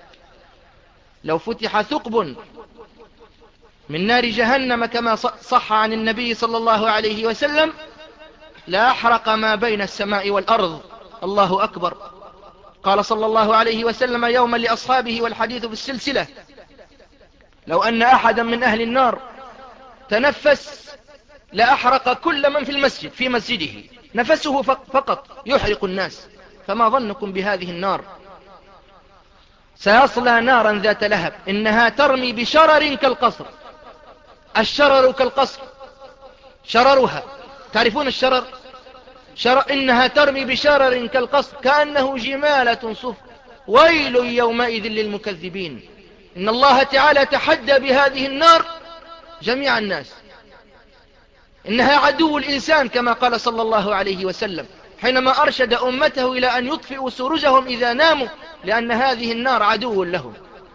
لو فتح ثقب من نار جهنم كما صح عن النبي صلى الله عليه وسلم لا أحرق ما بين السماء والأرض. الله أكبر. قال صلى الله عليه وسلم يوما لأصحابه والحديث في السلسلة: لو أن أحدا من أهل النار تنفس لأحرق كل من في المسجد في مسجده، نفسه فقط يحرق الناس، فما ظنكم بهذه النار؟ سيصلى نارا ذات لهب، إنها ترمي بشرر كالقصر. الشرر كالقصر، شررها تعرفون الشرر؟ شرر إنها ترمي بشرر كالقصر كأنه جمالة صفر. ويل يومئذ للمكذبين. إن الله تعالى تحدى بهذه النار جميع الناس. إنها عدو الإنسان كما قال صلى الله عليه وسلم حينما أرشد أمته إلى أن يطفئوا سروجهم إذا ناموا، لأن هذه النار عدو لهم.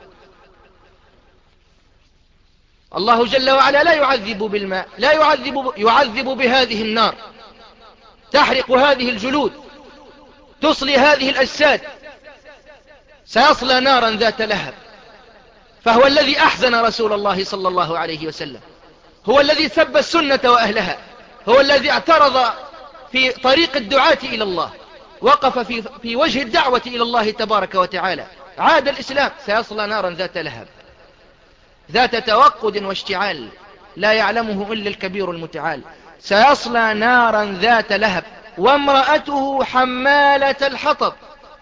الله جل وعلا لا يعذب بالماء، لا يعذب, يعذب بهذه النار، تحرق هذه الجلود، تصلي هذه الأجساد. سيصلى نارا ذات لهب. فهو الذي أحزن رسول الله صلى الله عليه وسلم، هو الذي سب السنة وأهلها، هو الذي اعترض في طريق الدعاة إلى الله، وقف في, في وجه الدعوة إلى الله تبارك وتعالى، عاد الإسلام. سيصلى نارا ذات لهب، ذات توقد واشتعال لا يعلمه إلا الكبير المتعال. سيصلى نارا ذات لهب وامرأته حمالة الحطب،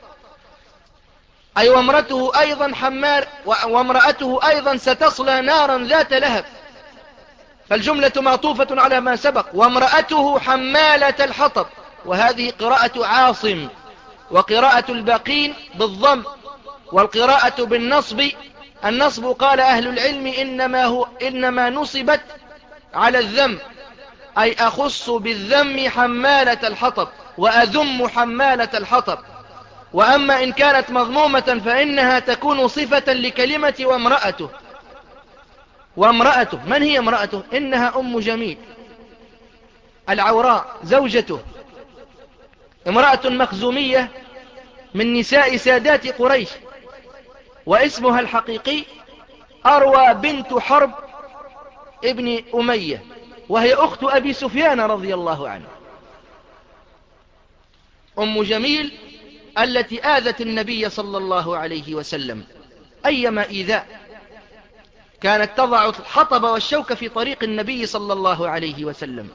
أي وامرأته أيضا حمال، وامرأته أيضا ستصلى نارا ذات لهب. فالجملة معطوفة على ما سبق. وامرأته حمالة الحطب، وهذه قراءة عاصم، وقراءة الباقين بالضم، والقراءة بالنصب. النصب قال أهل العلم إنما, هو إنما نصبت على الذم، أي أخص بالذم حمالة الحطب وأذم حمالة الحطب. وأما إن كانت مضمومة فإنها تكون صفة لكلمة وامرأته. وامرأته، من هي امرأته؟ إنها أم جميل العوراء زوجته، امرأة مخزومية من نساء سادات قريش، واسمها الحقيقي أروى بنت حرب ابن أمية، وهي أخت أبي سفيان رضي الله عنه. أم جميل التي آذت النبي صلى الله عليه وسلم، أيما إيذاء. كانت تضع الحطب والشوك في طريق النبي صلى الله عليه وسلم،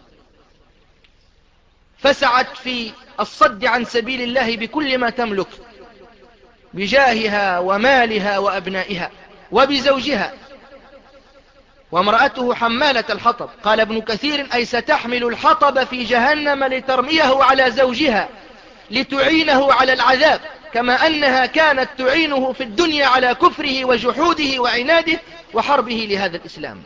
فسعت في الصد عن سبيل الله بكل ما تملك، بجاهها ومالها وأبنائها وبزوجها. وامرأته حمالة الحطب، قال ابن كثير: أي ستحمل الحطب في جهنم لترميه على زوجها لتعينه على العذاب، كما أنها كانت تعينه في الدنيا على كفره وجحوده وعناده وحربه لهذا الإسلام.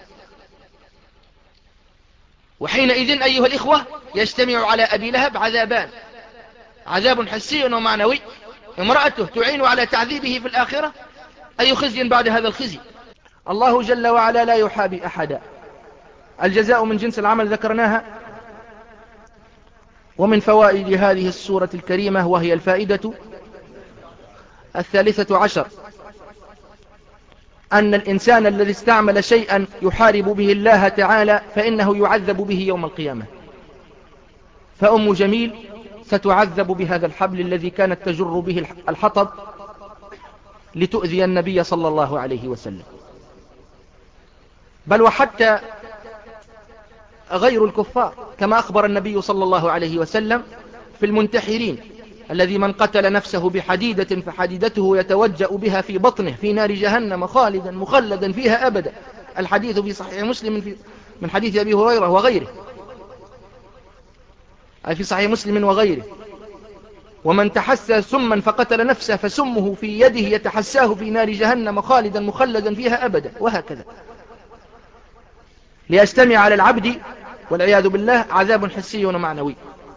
وحينئذ أيها الإخوة يجتمع على أبي لهب عذابان: عذاب حسي ومعنوي، امرأته تعين على تعذيبه في الآخرة، أي خزي بعد هذا الخزي. الله جل وعلا لا يحابي أحدا. الجزاء من جنس العمل ذكرناها. ومن فوائد هذه السورة الكريمة، وهي الفائدة الثالثة عشر، أن الإنسان الذي استعمل شيئا يحارب به الله تعالى فإنه يعذب به يوم القيامة. فأم جميل ستعذب بهذا الحبل الذي كانت تجر به الحطب لتؤذي النبي صلى الله عليه وسلم. بل وحتى غير الكفار، كما أخبر النبي صلى الله عليه وسلم في المنتحرين: الذي من قتل نفسه بحديدة فحديدته يتوجأ بها في بطنه في نار جهنم خالدا مخلدا فيها أبدا. الحديث في صحيح مسلم في من حديث أبي هريرة وغيره، أي في صحيح مسلم وغيره: ومن تحسى سما فقتل نفسه فسمه في يده يتحساه في نار جهنم خالدا مخلدا فيها أبدا، وهكذا، ليجتمع على العبد والعياذ بالله عذاب حسي ومعنوي.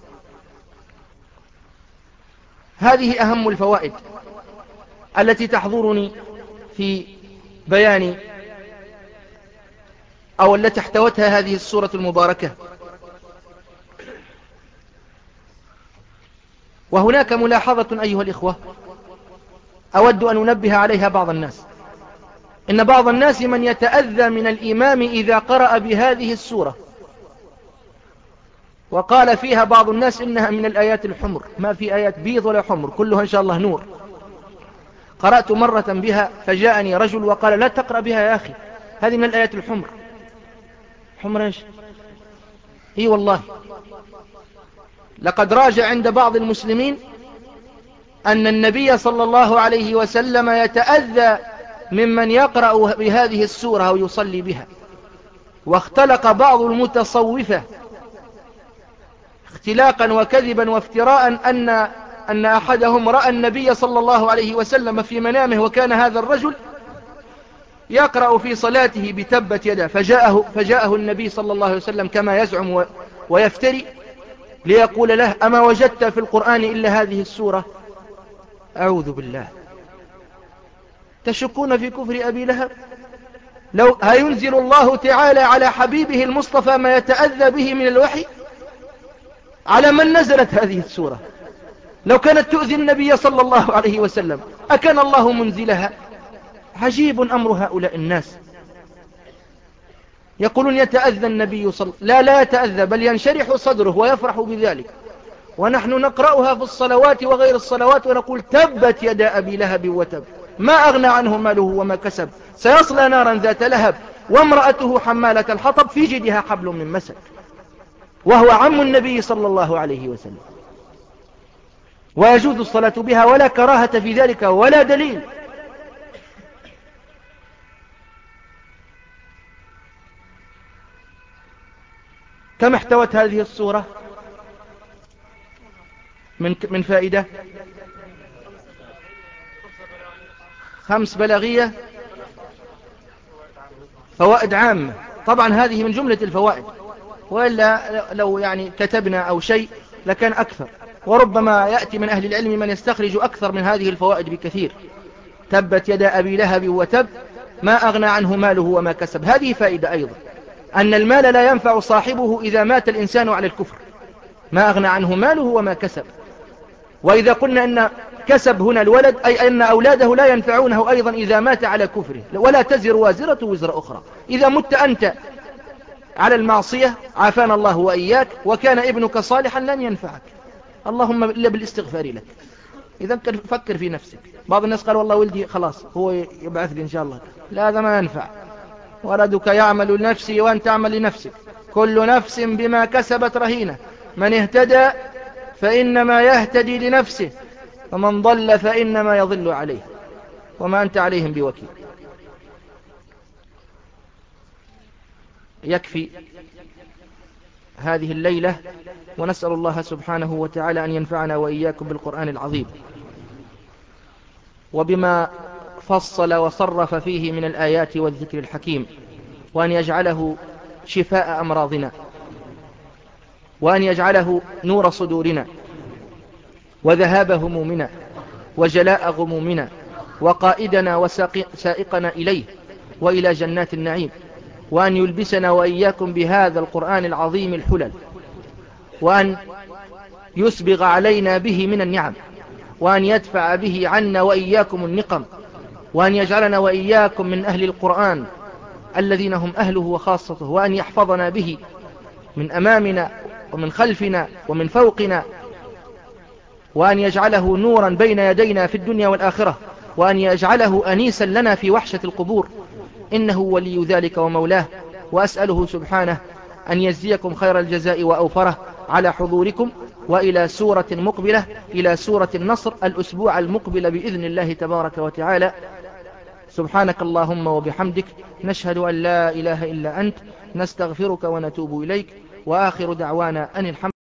هذه أهم الفوائد التي تحضرني في بيان أو التي احتوتها هذه السورة المباركة. وهناك ملاحظة أيها الإخوة أود أن أنبه عليها بعض الناس. إن بعض الناس من يتأذى من الإمام إذا قرأ بهذه السورة، وقال فيها بعض الناس إنها من الآيات الحمر. ما في آيات بيض ولا حمر، كلها إن شاء الله نور. قرأت مرة بها فجاءني رجل وقال: لا تقرأ بها يا أخي، هذه من الآيات الحمر. حمر إيش؟ إي والله، لقد راجع عند بعض المسلمين أن النبي صلى الله عليه وسلم يتأذى ممن يقرأ بهذه السورة أو يصلي بها. واختلق بعض المتصوفة اختلاقا وكذبا وافتراء أن أن أحدهم رأى النبي صلى الله عليه وسلم في منامه، وكان هذا الرجل يقرأ في صلاته بتبت يدا، فجاءه, فجاءه النبي صلى الله عليه وسلم كما يزعم ويفتري ليقول له: أما وجدت في القرآن إلا هذه السورة؟ أعوذ بالله. تشكون في كفر أبي لهب؟ لو هينزل الله تعالى على حبيبه المصطفى ما يتأذى به من الوحي؟ على من نزلت هذه السورة؟ لو كانت تؤذي النبي صلى الله عليه وسلم أكان الله منزلها؟ عجيب أمر هؤلاء الناس. يقولون يتأذى النبي صلى لا لا يتأذى، بل ينشرح صدره ويفرح بذلك. ونحن نقرأها في الصلوات وغير الصلوات ونقول: تبت يدا أبي لهب وتب، ما أغنى عنه ماله وما كسب، سيصلى نارا ذات لهب، وامرأته حمالة الحطب في جيدها حبل من مسد. وهو عم النبي صلى الله عليه وسلم، ويجوز الصلاة بها ولا كراهة في ذلك ولا دليل. كم احتوت هذه السورة من من فائدة؟ خمس بلاغية، فوائد عامة. طبعا هذه من جملة الفوائد، وإلا لو يعني كتبنا أو شيء لكان أكثر، وربما يأتي من أهل العلم من يستخرج أكثر من هذه الفوائد بكثير. تبت يدا أبي لهب وتب، ما أغنى عنه ماله وما كسب. هذه فائدة أيضا، أن المال لا ينفع صاحبه إذا مات الإنسان على الكفر، ما أغنى عنه ماله وما كسب. وإذا قلنا أن كسب هنا الولد، أي أن أولاده لا ينفعونه أيضا إذا مات على كفره. ولا تزر وازرة وزر أخرى. إذا مت أنت على المعصية عافانا الله وإياك وكان ابنك صالحا لن ينفعك، اللهم إلا بالاستغفار لك. إذا فكر في نفسك. بعض الناس قال والله ولدي خلاص هو يبعث لي إن شاء الله، لا هذا ما ينفع. ولدك يعمل لنفسه وأن تعمل لنفسك، كل نفس بما كسبت رهينة، من اهتدى فإنما يهتدي لنفسه، ومن ضل فإنما يضل عليه، وما أنت عليهم بوكيل. يكفي هذه الليلة، ونسأل الله سبحانه وتعالى أن ينفعنا وإياكم بالقرآن العظيم وبما فصل وصرف فيه من الآيات والذكر الحكيم، وأن يجعله شفاء أمراضنا، وأن يجعله نور صدورنا وذهاب همومنا وجلاء غمومنا وقائدنا وسائقنا إليه وإلى جنات النعيم، وأن يلبسنا وإياكم بهذا القرآن العظيم الحلل، وأن يسبغ علينا به من النعم، وأن يدفع به عنا وإياكم النقم، وأن يجعلنا وإياكم من أهل القرآن الذين هم أهله وخاصته، وأن يحفظنا به من أمامنا ومن خلفنا ومن فوقنا، وأن يجعله نورا بين يدينا في الدنيا والآخرة، وأن يجعله أنيسا لنا في وحشة القبور، إنه ولي ذلك ومولاه. وأسأله سبحانه أن يجزيكم خير الجزاء وأوفره على حضوركم، وإلى سورة مقبلة، إلى سورة النصر الأسبوع المقبل بإذن الله تبارك وتعالى. سبحانك اللهم وبحمدك، نشهد أن لا إله إلا أنت، نستغفرك ونتوب إليك، وآخر دعوانا أن الحمد